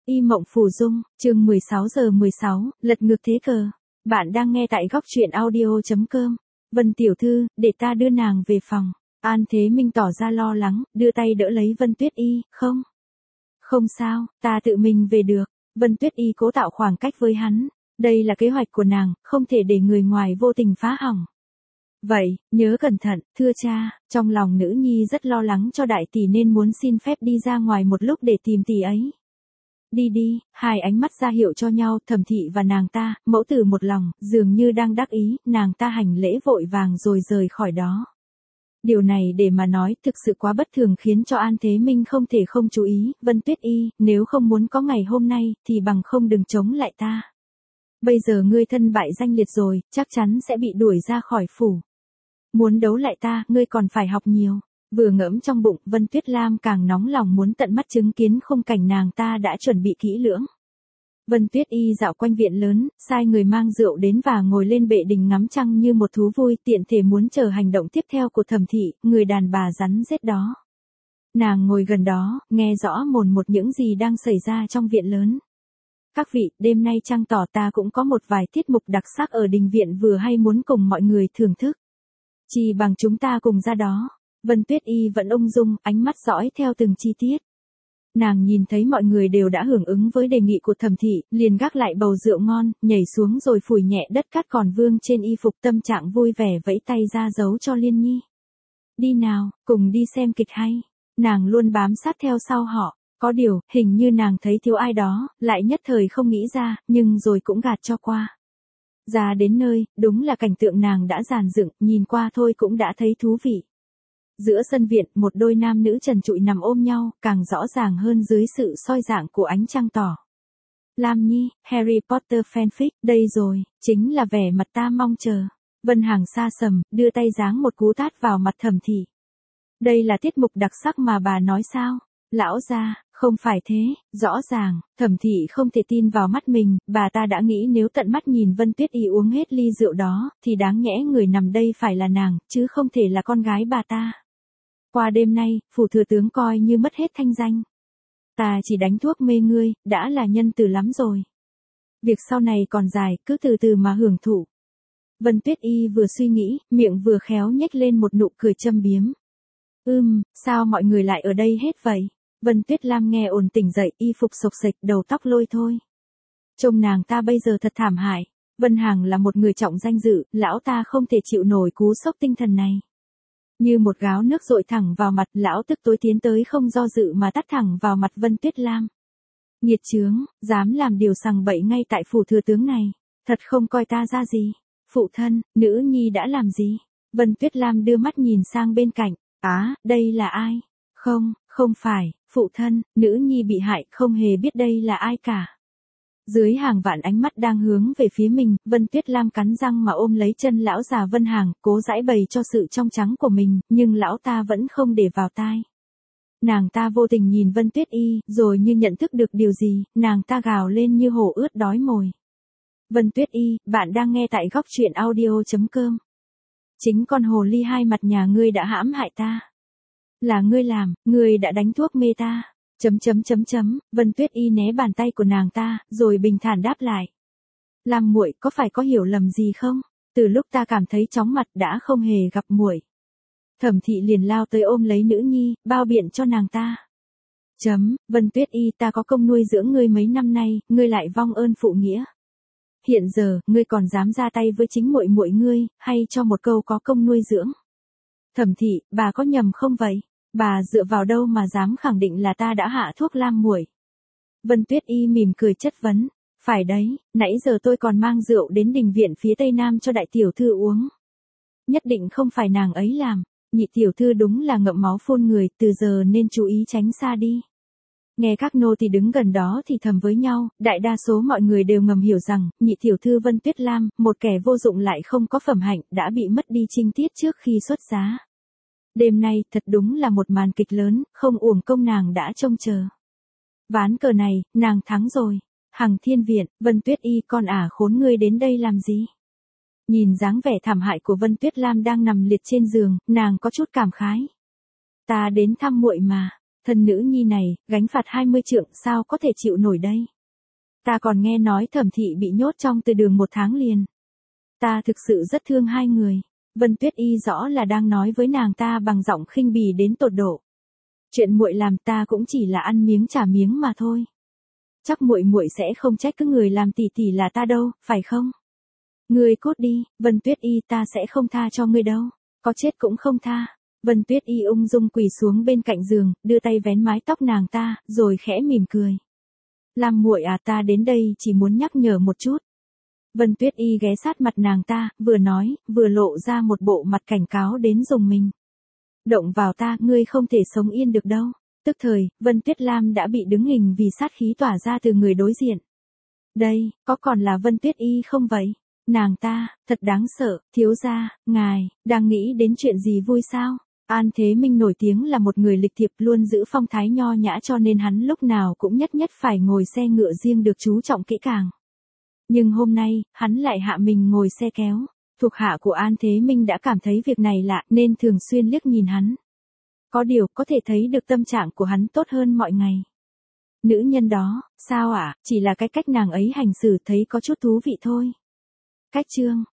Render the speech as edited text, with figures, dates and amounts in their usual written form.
Y Mộng Phù Dung, chương 16:16, lật ngược thế cờ. Bạn đang nghe tại góc truyện audio.com. Vân tiểu thư, để ta đưa nàng về phòng. An Thế Minh tỏ ra lo lắng, đưa tay đỡ lấy Vân Tuyết Y, không. Không sao, ta tự mình về được. Vân Tuyết Y cố tạo khoảng cách với hắn. Đây là kế hoạch của nàng, không thể để người ngoài vô tình phá hỏng. Vậy, nhớ cẩn thận, thưa cha. Trong lòng nữ nhi rất lo lắng cho đại tỷ nên muốn xin phép đi ra ngoài một lúc để tìm tỷ ấy. Đi đi, hai ánh mắt ra hiệu cho nhau, Thẩm Thị và nàng ta, mẫu tử một lòng, dường như đang đắc ý, nàng ta hành lễ vội vàng rồi rời khỏi đó. Điều này để mà nói thực sự quá bất thường khiến cho An Thế Minh không thể không chú ý, Vân Tuyết Y, nếu không muốn có ngày hôm nay, thì bằng không đừng chống lại ta. Bây giờ ngươi thân bại danh liệt rồi, chắc chắn sẽ bị đuổi ra khỏi phủ. Muốn đấu lại ta, ngươi còn phải học nhiều. Vừa ngẫm trong bụng, Vân Tuyết Lam càng nóng lòng muốn tận mắt chứng kiến khung cảnh nàng ta đã chuẩn bị kỹ lưỡng. Vân Tuyết Y dạo quanh viện lớn, sai người mang rượu đến và ngồi lên bệ đình ngắm trăng như một thú vui, tiện thể muốn chờ hành động tiếp theo của Thẩm Thị, người đàn bà rắn rết đó. Nàng ngồi gần đó, nghe rõ mồn một những gì đang xảy ra trong viện lớn. Các vị, đêm nay trăng tỏ ta cũng có một vài tiết mục đặc sắc ở đình viện vừa hay muốn cùng mọi người thưởng thức. Chỉ bằng chúng ta cùng ra đó. Vân Tuyết Y vẫn ung dung, ánh mắt dõi theo từng chi tiết. Nàng nhìn thấy mọi người đều đã hưởng ứng với đề nghị của Thẩm Thị, liền gác lại bầu rượu ngon, nhảy xuống rồi phủi nhẹ đất cát còn vương trên y phục, tâm trạng vui vẻ vẫy tay ra dấu cho Liên Nhi. Đi nào, cùng đi xem kịch hay. Nàng luôn bám sát theo sau họ. Có điều, hình như nàng thấy thiếu ai đó, lại nhất thời không nghĩ ra, nhưng rồi cũng gạt cho qua. Ra đến nơi, đúng là cảnh tượng nàng đã dàn dựng, nhìn qua thôi cũng đã thấy thú vị. Giữa sân viện, một đôi nam nữ trần trụi nằm ôm nhau, càng rõ ràng hơn dưới sự soi dạng của ánh trăng tỏ. Lam Nhi, Harry Potter fanfic, đây rồi, chính là vẻ mặt ta mong chờ. Vân Hằng xa sầm, đưa tay giáng một cú tát vào mặt Thẩm Thị. Đây là tiết mục đặc sắc mà bà nói sao? Lão gia, không phải thế, rõ ràng, Thẩm Thị không thể tin vào mắt mình, bà ta đã nghĩ nếu tận mắt nhìn Vân Tuyết Y uống hết ly rượu đó, thì đáng nhẽ người nằm đây phải là nàng, chứ không thể là con gái bà ta. Qua đêm nay, phủ thừa tướng coi như mất hết thanh danh. Ta chỉ đánh thuốc mê ngươi, đã là nhân từ lắm rồi. Việc sau này còn dài, cứ từ từ mà hưởng thụ. Vân Tuyết Y vừa suy nghĩ, miệng vừa khéo nhếch lên một nụ cười châm biếm. Sao mọi người lại ở đây hết vậy? Vân Tuyết Lam nghe ồn tỉnh dậy, y phục xộc xệch, đầu tóc lôi thôi. Trông nàng ta bây giờ thật thảm hại. Vân Hằng là một người trọng danh dự, lão ta không thể chịu nổi cú sốc tinh thần này. Như một gáo nước dội thẳng vào mặt, lão tức tối tiến tới không do dự mà tát thẳng vào mặt Vân Tuyết Lam. Nghiệt chướng, dám làm điều sằng bậy ngay tại phủ thừa tướng này. Thật không coi ta ra gì. Phụ thân, nữ nhi đã làm gì? Vân Tuyết Lam đưa mắt nhìn sang bên cạnh. Đây là ai? Không phải, phụ thân, nữ nhi bị hại, không hề biết đây là ai cả. Dưới hàng vạn ánh mắt đang hướng về phía mình, Vân Tuyết Lam cắn răng mà ôm lấy chân lão già Vân Hằng, cố giãi bày cho sự trong trắng của mình, nhưng lão ta vẫn không để vào tai. Nàng ta vô tình nhìn Vân Tuyết Y, rồi như nhận thức được điều gì, nàng ta gào lên như hổ ướt đói mồi. Vân Tuyết Y, bạn đang nghe tại góc truyện audio.com. Chính con hồ ly hai mặt nhà ngươi đã hãm hại ta. Là ngươi làm, ngươi đã đánh thuốc mê ta. Vân Tuyết Y né bàn tay của nàng ta, rồi bình thản đáp lại. Lam muội, có phải có hiểu lầm gì không? Từ lúc ta cảm thấy chóng mặt đã không hề gặp muội. Thẩm Thị liền lao tới ôm lấy nữ nhi, bao biện cho nàng ta. Vân Tuyết Y, ta có công nuôi dưỡng ngươi mấy năm nay, ngươi lại vong ơn phụ nghĩa. Hiện giờ, ngươi còn dám ra tay với chính muội muội ngươi, hay cho một câu có công nuôi dưỡng. Thẩm Thị, bà có nhầm không vậy? Bà dựa vào đâu mà dám khẳng định là ta đã hạ thuốc Lam muội? Vân Tuyết Y mỉm cười chất vấn. Phải đấy, nãy giờ tôi còn mang rượu đến đình viện phía tây nam cho đại tiểu thư uống. Nhất định không phải nàng ấy làm. Nhị tiểu thư đúng là ngậm máu phun người, từ giờ nên chú ý tránh xa đi. Nghe các nô tỳ đứng gần đó thì thầm với nhau, đại đa số mọi người đều ngầm hiểu rằng, nhị tiểu thư Vân Tuyết Lam, một kẻ vô dụng lại không có phẩm hạnh, đã bị mất đi trinh tiết trước khi xuất giá. Đêm nay, thật đúng là một màn kịch lớn, không uổng công nàng đã trông chờ. Ván cờ này, nàng thắng rồi. Hằng Thiên Viện, Vân Tuyết Y, con khốn ngươi đến đây làm gì? Nhìn dáng vẻ thảm hại của Vân Tuyết Lam đang nằm liệt trên giường, nàng có chút cảm khái. Ta đến thăm muội mà. Thân nữ nhi này, gánh phạt 20 trượng sao có thể chịu nổi đây. Ta còn nghe nói Thẩm thị bị nhốt trong từ đường 1 tháng liền. Ta thực sự rất thương hai người. Vân Tuyết Y rõ là đang nói với nàng ta bằng giọng khinh bỉ đến tột độ. Chuyện muội làm ta cũng chỉ là ăn miếng trả miếng mà thôi. Chắc muội sẽ không trách cứ người làm tỷ tỷ là ta đâu, phải không? Ngươi cút đi, Vân Tuyết Y, ta sẽ không tha cho ngươi đâu. Có chết cũng không tha. Vân Tuyết Y ung dung quỳ xuống bên cạnh giường, đưa tay vén mái tóc nàng ta, rồi khẽ mỉm cười. Lam muội à, ta đến đây chỉ muốn nhắc nhở một chút. Vân Tuyết Y ghé sát mặt nàng ta, vừa nói, vừa lộ ra một bộ mặt cảnh cáo đến rùng mình. Động vào ta, ngươi không thể sống yên được đâu. Tức thời, Vân Tuyết Lam đã bị đứng hình vì sát khí tỏa ra từ người đối diện. Đây, có còn là Vân Tuyết Y không vậy? Nàng ta, thật đáng sợ, thiếu gia, ngài, đang nghĩ đến chuyện gì vui sao? An Thế Minh nổi tiếng là một người lịch thiệp luôn giữ phong thái nho nhã cho nên hắn lúc nào cũng nhất phải ngồi xe ngựa riêng được chú trọng kỹ càng. Nhưng hôm nay, hắn lại hạ mình ngồi xe kéo. Thuộc hạ của An Thế Minh đã cảm thấy việc này lạ nên thường xuyên liếc nhìn hắn. Có điều, có thể thấy được tâm trạng của hắn tốt hơn mọi ngày. Nữ nhân đó, sao ạ, chỉ là cái cách nàng ấy hành xử thấy có chút thú vị thôi. Cách chương